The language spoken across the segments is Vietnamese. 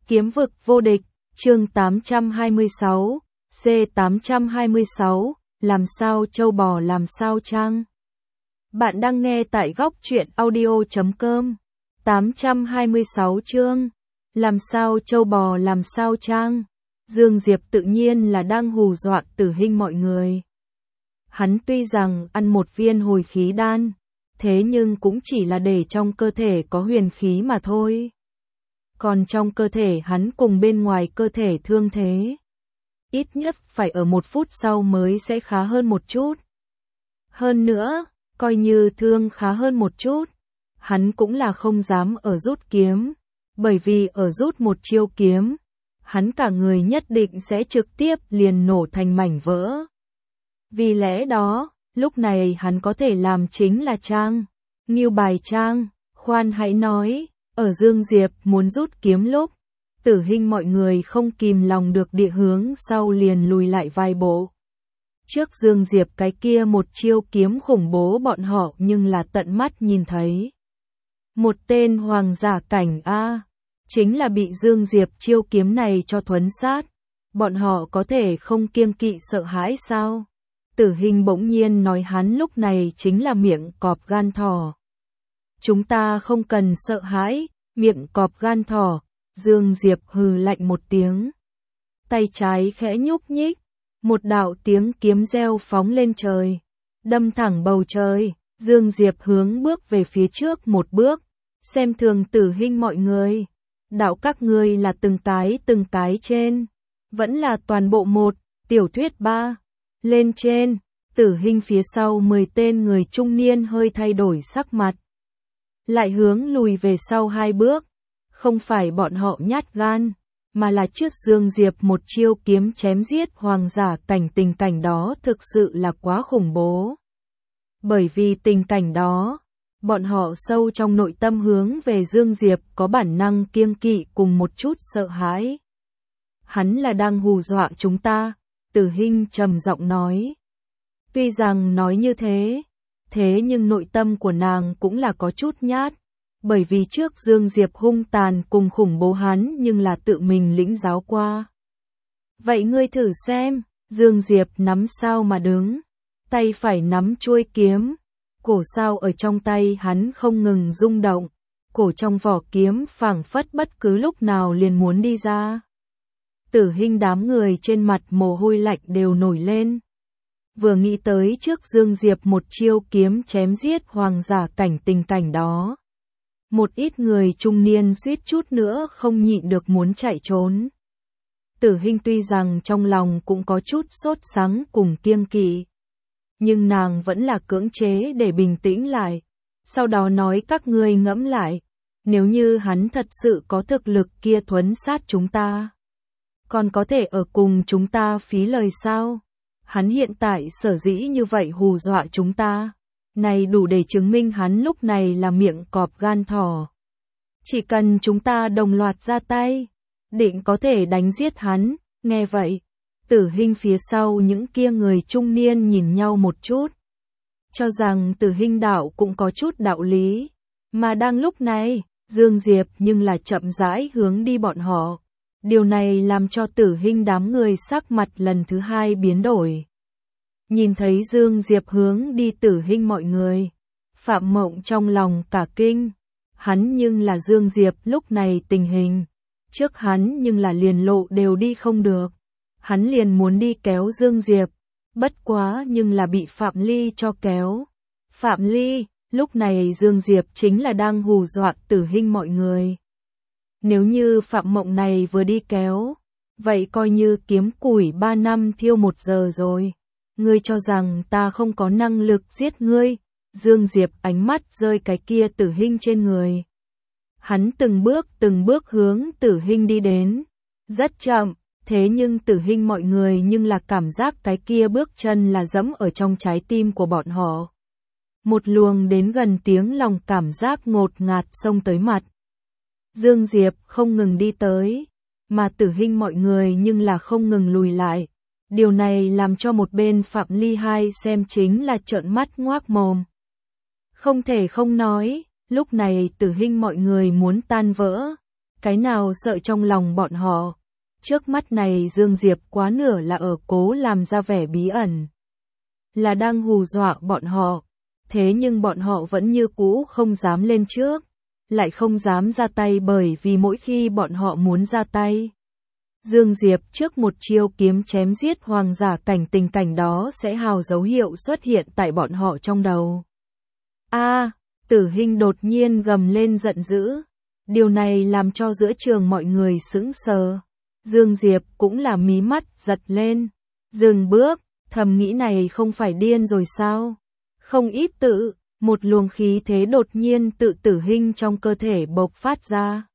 Kiếm vực vô địch, chương 826, C826, làm sao trâu bò làm sao trang. Bạn đang nghe tại góc truyện audio.com. 826 chương, làm sao trâu bò làm sao trang. Dương Diệp tự nhiên là đang hù dọa Tử Hinh mọi người. Hắn tuy rằng ăn một viên hồi khí đan, thế nhưng cũng chỉ là để trong cơ thể có huyền khí mà thôi. Còn trong cơ thể hắn cùng bên ngoài cơ thể thương thế, ít nhất phải ở 1 phút sau mới sẽ khá hơn một chút. Hơn nữa, coi như thương khá hơn một chút, hắn cũng là không dám ở rút kiếm, bởi vì ở rút một chiêu kiếm, hắn cả người nhất định sẽ trực tiếp liền nổ thành mảnh vỡ. Vì lẽ đó, lúc này hắn có thể làm chính là trang, nghiêu bài trang. Khoan hãy nói, ở Dương Diệp muốn rút kiếm lúc, Tử Hinh mọi người không kìm lòng được địa hướng sau liền lùi lại vài bộ. Trước Dương Diệp cái kia một chiêu kiếm khủng bố bọn họ nhưng là tận mắt nhìn thấy. Một tên hoàng giả cảnh A, chính là bị Dương Diệp chiêu kiếm này cho thuấn sát. Bọn họ có thể không kiêng kỵ sợ hãi sao? Tử Hinh bỗng nhiên nói hắn lúc này chính là miệng cọp gan thỏ. Chúng ta không cần sợ hãi, miệng cọp gan thỏ. Dương Diệp hừ lạnh một tiếng. Tay trái khẽ nhúc nhích, một đạo tiếng kiếm reo phóng lên trời, đâm thẳng bầu trời. Dương Diệp hướng bước về phía trước một bước, xem thường Tử Hinh mọi người. Đạo các ngươi là từng cái trên, vẫn là toàn bộ một, tiểu thuyết 3. Lên trên, Tử Hinh phía sau 10 tên người trung niên hơi thay đổi sắc mặt. Lại hướng lùi về sau 2 bước. Không phải bọn họ nhát gan, mà là trước Dương Diệp một chiêu kiếm chém giết hoàng giả cảnh, tình cảnh đó thực sự là quá khủng bố. Bởi vì tình cảnh đó, bọn họ sâu trong nội tâm hướng về Dương Diệp có bản năng kiêng kỵ cùng một chút sợ hãi. Hắn là đang hù dọa chúng ta, Tử Hinh trầm giọng nói. Tuy rằng nói như thế, thế nhưng nội tâm của nàng cũng là có chút nhát. Bởi vì trước Dương Diệp hung tàn cùng khủng bố hắn nhưng là tự mình lĩnh giáo qua. Vậy ngươi thử xem, Dương Diệp nắm sao mà đứng, tay phải nắm chuôi kiếm, cổ sao ở trong tay hắn không ngừng rung động, cổ trong vỏ kiếm phảng phất bất cứ lúc nào liền muốn đi ra. Tử Hinh đám người trên mặt mồ hôi lạnh đều nổi lên. Vừa nghĩ tới trước Dương Diệp một chiêu kiếm chém giết hoàng giả cảnh, tình cảnh đó, một ít người trung niên suýt chút nữa không nhịn được muốn chạy trốn. Tử Hinh tuy rằng trong lòng cũng có chút sốt sắng cùng kiêng kỵ, nhưng nàng vẫn là cưỡng chế để bình tĩnh lại. Sau đó nói các ngươi ngẫm lại, nếu như hắn thật sự có thực lực kia thuấn sát chúng ta, còn có thể ở cùng chúng ta phí lời sao? Hắn hiện tại sở dĩ như vậy hù dọa chúng ta, này đủ để chứng minh hắn lúc này là miệng cọp gan thỏ. Chỉ cần chúng ta đồng loạt ra tay, định có thể đánh giết hắn. Nghe vậy, Tử Hinh phía sau những kia người trung niên nhìn nhau một chút, cho rằng Tử Hinh đạo cũng có chút đạo lý. Mà đang lúc này, Dương Diệp nhưng là chậm rãi hướng đi bọn họ. Điều này làm cho Tử Hinh đám người sắc mặt lần thứ 2 biến đổi. Nhìn thấy Dương Diệp hướng đi Tử Hinh mọi người, Phạm Mộng trong lòng cả kinh. Hắn nhưng là Dương Diệp lúc này tình hình, trước hắn nhưng là liền lộ đều đi không được. Hắn liền muốn đi kéo Dương Diệp, bất quá nhưng là bị Phạm Ly cho kéo. Phạm Ly, lúc này Dương Diệp chính là đang hù dọa Tử Hinh mọi người. Nếu như Phạm Mộng này vừa đi kéo, vậy coi như kiếm củi 3 năm thiêu 1 giờ rồi. Ngươi cho rằng ta không có năng lực giết ngươi? Dương Diệp ánh mắt rơi cái kia Tử Hinh trên người. Hắn từng bước hướng Tử Hinh đi đến. Rất chậm, thế nhưng Tử Hinh mọi người nhưng là cảm giác cái kia bước chân là dẫm ở trong trái tim của bọn họ. Một luồng đến gần tiếng lòng cảm giác ngột ngạt xông tới mặt. Dương Diệp không ngừng đi tới, mà Tử Hinh mọi người nhưng là không ngừng lùi lại. Điều này làm cho một bên Phạm Ly hai xem chính là trợn mắt ngoác mồm. Không thể không nói, lúc này Tử Hinh mọi người muốn tan vỡ. cái nào sợ trong lòng bọn họ. Trước mắt này Dương Diệp quá nửa là ở cố làm ra vẻ bí ẩn. Là đang hù dọa bọn họ. Thế nhưng bọn họ vẫn như cũ không dám lên trước. Lại không dám ra tay bởi vì mỗi khi bọn họ muốn ra tay. Dương Diệp trước một chiêu kiếm chém giết hoàng giả cảnh, tình cảnh đó sẽ hào dấu hiệu xuất hiện tại bọn họ trong đầu. Tử Hinh đột nhiên gầm lên giận dữ. Điều này làm cho giữa trường mọi người sững sờ. Dương Diệp cũng là mí mắt giật lên. Dừng bước, thầm nghĩ này không phải điên rồi sao? Không ít tự, một luồng khí thế đột nhiên tự Tử Hinh trong cơ thể bộc phát ra.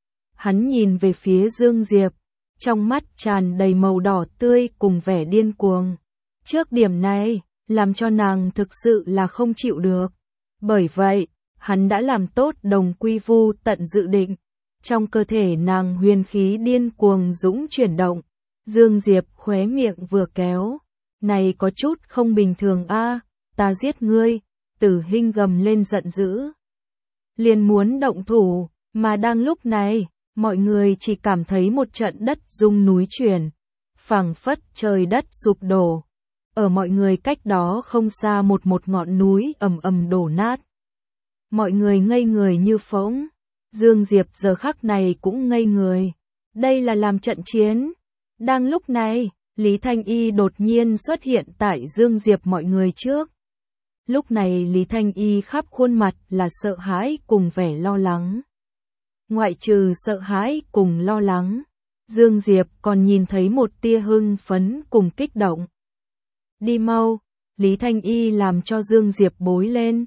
Hắn nhìn về phía Dương Diệp, trong mắt tràn đầy màu đỏ tươi cùng vẻ điên cuồng. Trước điểm này, làm cho nàng thực sự là không chịu được. Bởi vậy, hắn đã làm tốt đồng quy vu tận dự định. Trong cơ thể nàng huyền khí điên cuồng dũng chuyển động. Dương Diệp khóe miệng vừa kéo. Này có chút không bình thường ta giết ngươi. Tử Hinh gầm lên giận dữ. Liền muốn động thủ, mà đang lúc này, mọi người chỉ cảm thấy một trận đất rung núi chuyển. Phảng phất trời đất sụp đổ. Ở mọi người cách đó không xa một ngọn núi ầm ầm đổ nát. Mọi người ngây người như phỗng. Dương Diệp giờ khắc này cũng ngây người. Đây là làm trận chiến. Đang lúc này, Lý Thanh Y đột nhiên xuất hiện tại Dương Diệp mọi người trước. Lúc này Lý Thanh Y khắp khuôn mặt là sợ hãi cùng vẻ lo lắng. Ngoại trừ sợ hãi cùng lo lắng, Dương Diệp còn nhìn thấy một tia hưng phấn cùng kích động. Đi mau, Lý Thanh Y làm cho Dương Diệp bối lên.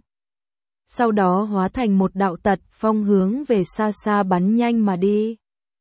Sau đó hóa thành một đạo tật phong hướng về xa xa bắn nhanh mà đi.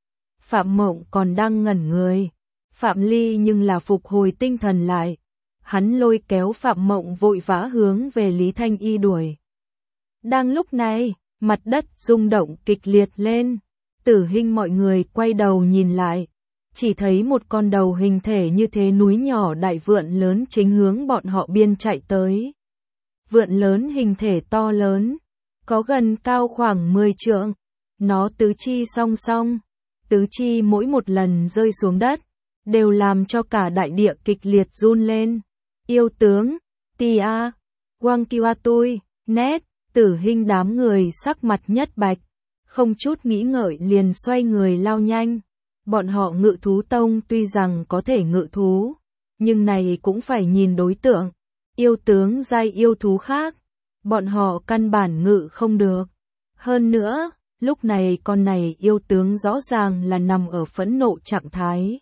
Phạm Mộng còn đang ngẩn người. Phạm Ly nhưng là phục hồi tinh thần lại. Hắn lôi kéo Phạm Mộng vội vã hướng về Lý Thanh Y đuổi. Đang lúc này, mặt đất rung động kịch liệt lên. Tử Hinh mọi người quay đầu nhìn lại. Chỉ thấy một con đầu hình thể như thế núi nhỏ đại vượn lớn chính hướng bọn họ biên chạy tới. Vượn lớn hình thể to lớn, có gần cao khoảng 10 trượng. Nó tứ chi song song. Tứ chi mỗi một lần rơi xuống đất, đều làm cho cả đại địa kịch liệt run lên. Yêu tướng, Tia, Wang Kiwatui, nét, Tử Hinh đám người sắc mặt nhất bạch. Không chút nghĩ ngợi liền xoay người lao nhanh. Bọn họ ngự thú tông tuy rằng có thể ngự thú, nhưng này cũng phải nhìn đối tượng. Yêu tướng giai yêu thú khác, bọn họ căn bản ngự không được. Hơn nữa, lúc này con này yêu tướng rõ ràng là nằm ở phẫn nộ trạng thái.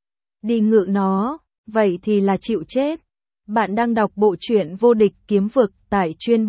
Đi ngự nó, vậy thì là chịu chết. Bạn đang đọc bộ truyện Vô Địch Kiếm Vực tại Chuyên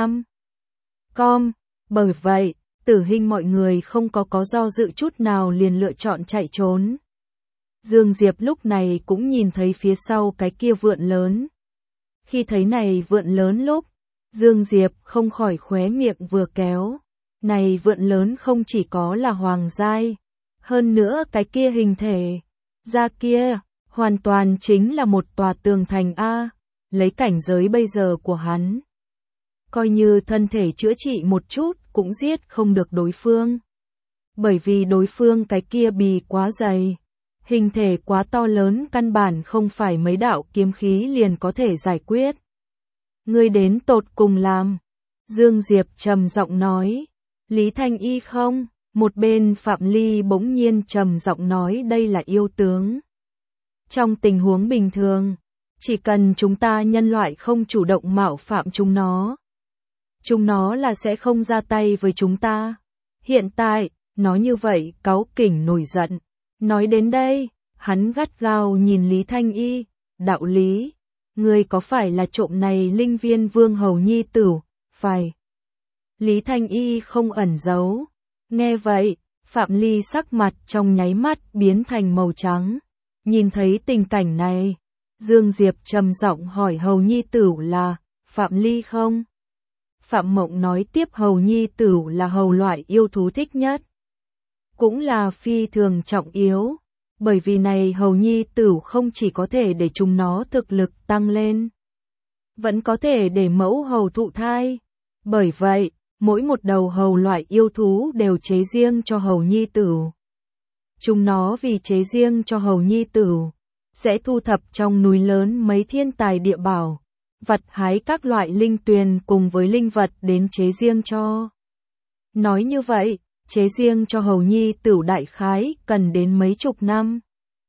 35.com. Bởi vậy, Tử Hinh mọi người không có do dự chút nào liền lựa chọn chạy trốn. Dương Diệp lúc này cũng nhìn thấy phía sau cái kia vượn lớn. Khi thấy này vượn lớn lúc, Dương Diệp không khỏi khóe miệng vừa kéo. Này vượn lớn không chỉ có là hoàng giai, hơn nữa cái kia hình thể, da kia, hoàn toàn chính là một tòa tường thành lấy cảnh giới bây giờ của hắn. Coi như thân thể chữa trị một chút cũng giết không được đối phương. Bởi vì đối phương cái kia bì quá dày, hình thể quá to lớn căn bản không phải mấy đạo kiếm khí liền có thể giải quyết. Ngươi đến tột cùng làm. Dương Diệp trầm giọng nói. Lý Thanh Y không? Một bên Phạm Ly bỗng nhiên trầm giọng nói đây là yêu tướng. Trong tình huống bình thường, chỉ cần chúng ta nhân loại không chủ động mạo phạm chúng nó là sẽ không ra tay với chúng ta. Hiện tại, nó như vậy cáu kỉnh nổi giận. Nói đến đây, hắn gắt gao nhìn Lý Thanh Y. Đạo lý, ngươi có phải là trộm này linh viên vương hầu nhi tử? Phải. Lý Thanh Y không ẩn giấu. Nghe vậy, Phạm Ly sắc mặt trong nháy mắt biến thành màu trắng. Nhìn thấy tình cảnh này, Dương Diệp trầm giọng hỏi hầu nhi tử là Phạm Ly không? Phạm Mộng nói tiếp hầu nhi tử là hầu loại yêu thú thích nhất. Cũng là phi thường trọng yếu. Bởi vì này hầu nhi tử không chỉ có thể để chúng nó thực lực tăng lên, vẫn có thể để mẫu hầu thụ thai. Bởi vậy, mỗi một đầu hầu loại yêu thú đều chế riêng cho hầu nhi tử. Chúng nó vì chế riêng cho hầu nhi tử, sẽ thu thập trong núi lớn mấy thiên tài địa bảo, vặt hái các loại linh tuyền cùng với linh vật đến chế riêng cho. Nói như vậy, chế riêng cho hầu nhi tử đại khái cần đến mấy chục năm.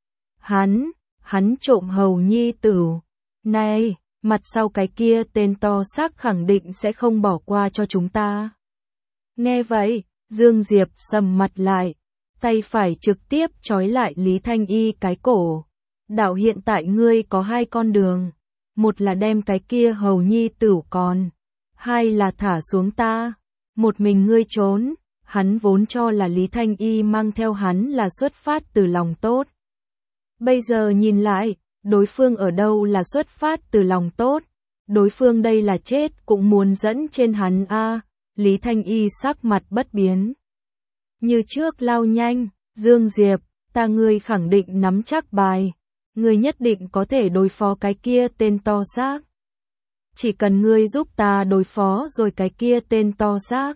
Hắn trộm hầu nhi tử. Này, mặt sau cái kia tên to xác khẳng định sẽ không bỏ qua cho chúng ta. Nghe vậy, Dương Diệp sầm mặt lại, tay phải trực tiếp trói lại Lý Thanh Y cái cổ. Đạo hiện tại ngươi có hai con đường, một là đem cái kia hầu nhi tử còn, hai là thả xuống ta, một mình ngươi trốn. Hắn vốn cho là Lý Thanh Y mang theo hắn là xuất phát từ lòng tốt. Bây giờ nhìn lại, đối phương ở đâu là xuất phát từ lòng tốt, đối phương đây là chết cũng muốn dẫn trên hắn a. Lý Thanh Y sắc mặt bất biến. Như trước lao nhanh, Dương Diệp, ta ngươi khẳng định nắm chắc bài, ngươi nhất định có thể đối phó cái kia tên to xác. Chỉ cần ngươi giúp ta đối phó rồi cái kia tên to xác,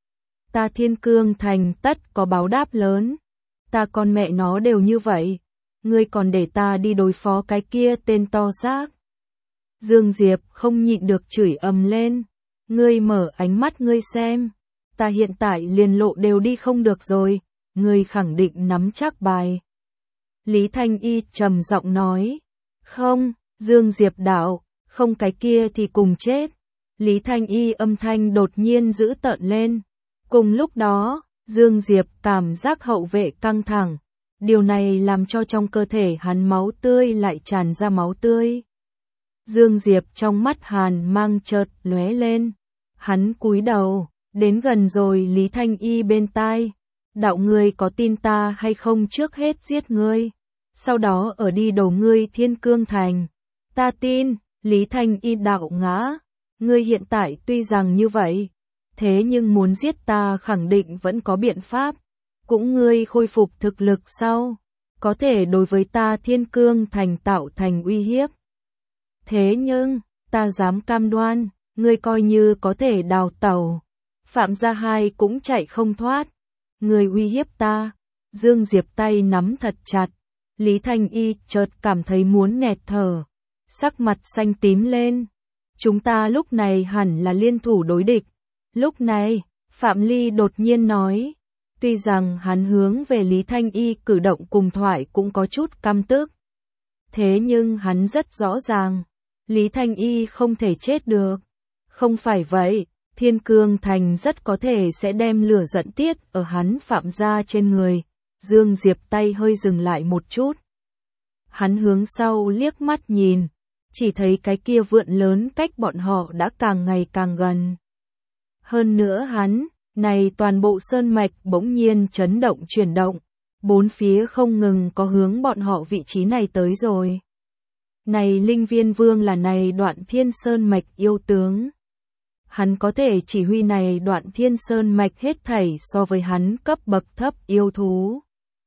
ta Thiên Cương Thành tất có báo đáp lớn. Ta con mẹ nó đều như vậy, ngươi còn để ta đi đối phó cái kia tên to xác. Dương Diệp không nhịn được chửi ầm lên, ngươi mở ánh mắt ngươi xem, ta hiện tại liền lộ đều đi không được rồi, ngươi khẳng định nắm chắc bài. Lý Thanh Y trầm giọng nói, không, Dương Diệp đạo, không cái kia thì cùng chết. Lý Thanh Y âm thanh đột nhiên dữ tợn lên. Cùng lúc đó, Dương Diệp cảm giác hậu vệ căng thẳng, điều này làm cho trong cơ thể hắn máu tươi lại tràn ra máu tươi. Dương Diệp trong mắt hàn mang chợt lóe lên, hắn cúi đầu, đến gần rồi Lý Thanh Y bên tai, đạo ngươi có tin ta hay không trước hết giết ngươi, sau đó ở đi đầu ngươi Thiên Cương Thành. Ta tin. Lý Thanh Y đạo ngã, ngươi hiện tại tuy rằng như vậy, thế nhưng muốn giết ta khẳng định vẫn có biện pháp, cũng ngươi khôi phục thực lực sau, có thể đối với ta Thiên Cương Thành tạo thành uy hiếp. Thế nhưng, ta dám cam đoan, ngươi coi như có thể đào tẩu, Phạm Gia Hai cũng chạy không thoát, ngươi uy hiếp ta. Dương Diệp tay nắm thật chặt, Lý Thanh Y chợt cảm thấy muốn nghẹt thở, sắc mặt xanh tím lên. Chúng ta lúc này hẳn là liên thủ đối địch. Lúc này, Phạm Ly đột nhiên nói, tuy rằng hắn hướng về Lý Thanh Y cử động cùng thoại cũng có chút căm tức. Thế nhưng hắn rất rõ ràng, Lý Thanh Y không thể chết được. Không phải vậy, Thiên Cương Thành rất có thể sẽ đem lửa giận tiết ở hắn Phạm gia trên người. Dương Diệp tay hơi dừng lại một chút. Hắn hướng sau liếc mắt nhìn, chỉ thấy cái kia vượn lớn cách bọn họ đã càng ngày càng gần. Hơn nữa hắn, này toàn bộ sơn mạch bỗng nhiên chấn động chuyển động, bốn phía không ngừng có hướng bọn họ vị trí này tới rồi. Này Linh Viên Vương là này Đoạn Thiên Sơn mạch yêu tướng. Hắn có thể chỉ huy này Đoạn Thiên Sơn mạch hết thảy so với hắn cấp bậc thấp yêu thú.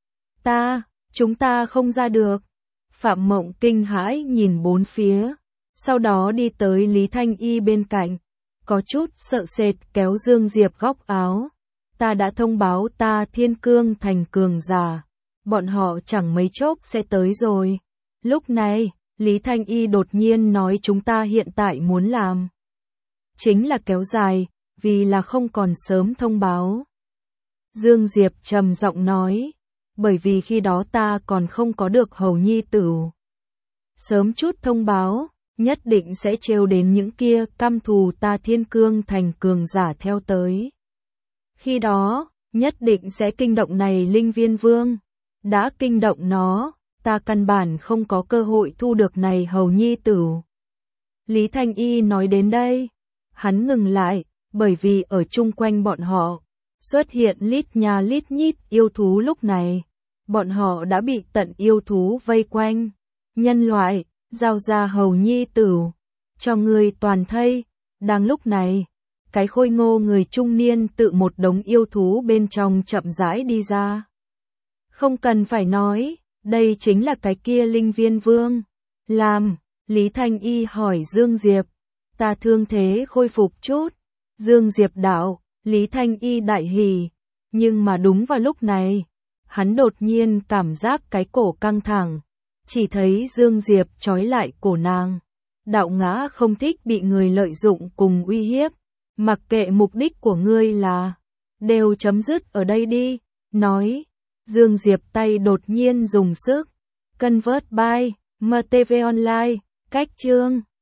Chúng ta không ra được. Phạm Mộng kinh hãi nhìn bốn phía, sau đó đi tới Lý Thanh Y bên cạnh, có chút sợ sệt kéo Dương Diệp góc áo. Ta đã thông báo ta Thiên Cương Thành cường giả, bọn họ chẳng mấy chốc sẽ tới rồi. Lúc này, Lý Thanh Y đột nhiên nói chúng ta hiện tại muốn làm chính là kéo dài, vì là không còn sớm thông báo. Dương Diệp trầm giọng nói, bởi vì khi đó ta còn không có được hầu nhi tử. Sớm chút thông báo, nhất định sẽ trêu đến những kia căm thù ta Thiên Cương Thành cường giả theo tới. Khi đó, nhất định sẽ kinh động này Linh Viên Vương. Đã kinh động nó, ta căn bản không có cơ hội thu được này hầu nhi tử. Lý Thanh Y nói đến đây, hắn ngừng lại, bởi vì ở chung quanh bọn họ xuất hiện lít nha lít nhít yêu thú lúc này. Bọn họ đã bị tận yêu thú vây quanh. Nhân loại, giao ra hầu nhi tử, cho người toàn thây. Đang lúc này, cái khôi ngô người trung niên tự một đống yêu thú bên trong chậm rãi đi ra. Không cần phải nói, đây chính là cái kia Linh Viên Vương. Làm, Lý Thanh Y hỏi Dương Diệp, ta thương thế khôi phục chút. Dương Diệp đạo, Lý Thanh Y đại hỉ, nhưng mà đúng vào lúc này, hắn đột nhiên cảm giác cái cổ căng thẳng, chỉ thấy Dương Diệp trói lại cổ nàng. Đạo ngã không thích bị người lợi dụng cùng uy hiếp, mặc kệ mục đích của ngươi là, đều chấm dứt ở đây đi, nói. Dương Diệp tay đột nhiên dùng sức, convert by, MTV Online, cách chương.